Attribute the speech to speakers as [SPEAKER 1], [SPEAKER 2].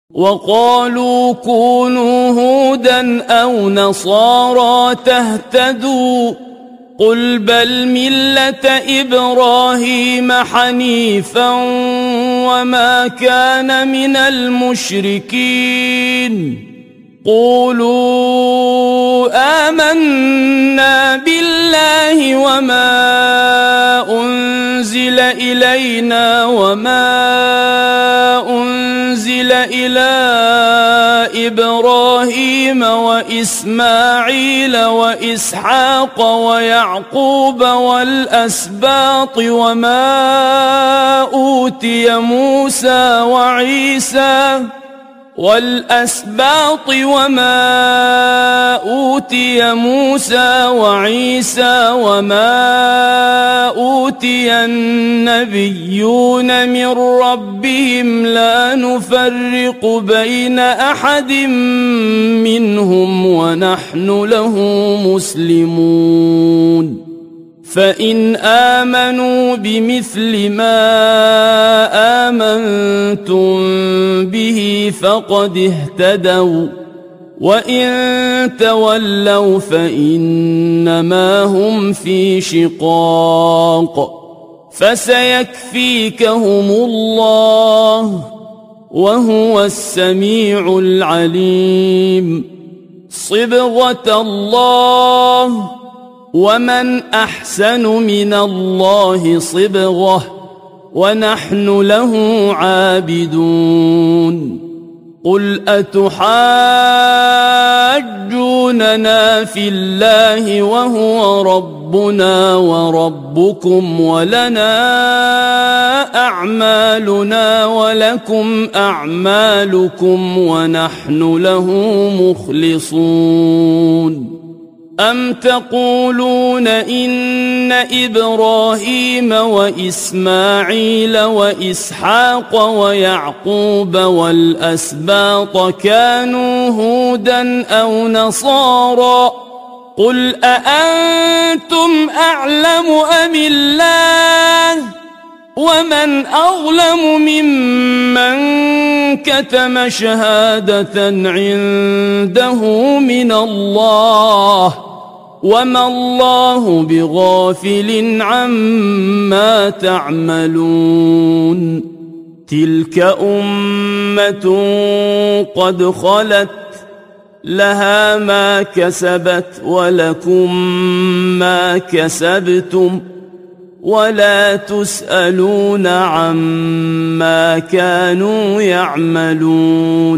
[SPEAKER 1] وقالوا كونوا هودا أو نصارى تهتدوا قل بل ملة إبراهيم حنيفا وما كان من المشركين قولوا آمنا بالله وما أنزل إلينا وما أنزل إلى إبراهيم وإسماعيل وإسحاق ويعقوب والأسباط وما أوتي موسى وعيسى وما أوتي النبيون من ربهم لا نفرق بين أحد منهم ونحن له مسلمون فإن آمنوا بمثل ما آمنتم به فقد اهتدوا وإن تولوا فإنما هم في شقاق فسيكفيكهم الله وهو السميع العليم صبغة الله ومن أحسن من الله صبغة ونحن له عابدون قل أتحاجوننا في الله وهو ربنا وربكم ولنا أعمالنا ولكم أعمالكم ونحن له مخلصون أم تقولون إن إبراهيم وإسماعيل وإسحاق ويعقوب والأسباط كانوا هودا أو نصارى قل أأنتم أعلم أم الله ومن أظلم ممن كتم شهادة عنده من الله وما الله بغافل عما تعملون تلك أمة قد خلت لها ما كسبت ولكم ما كسبتم ولا تسألون عما كانوا يعملون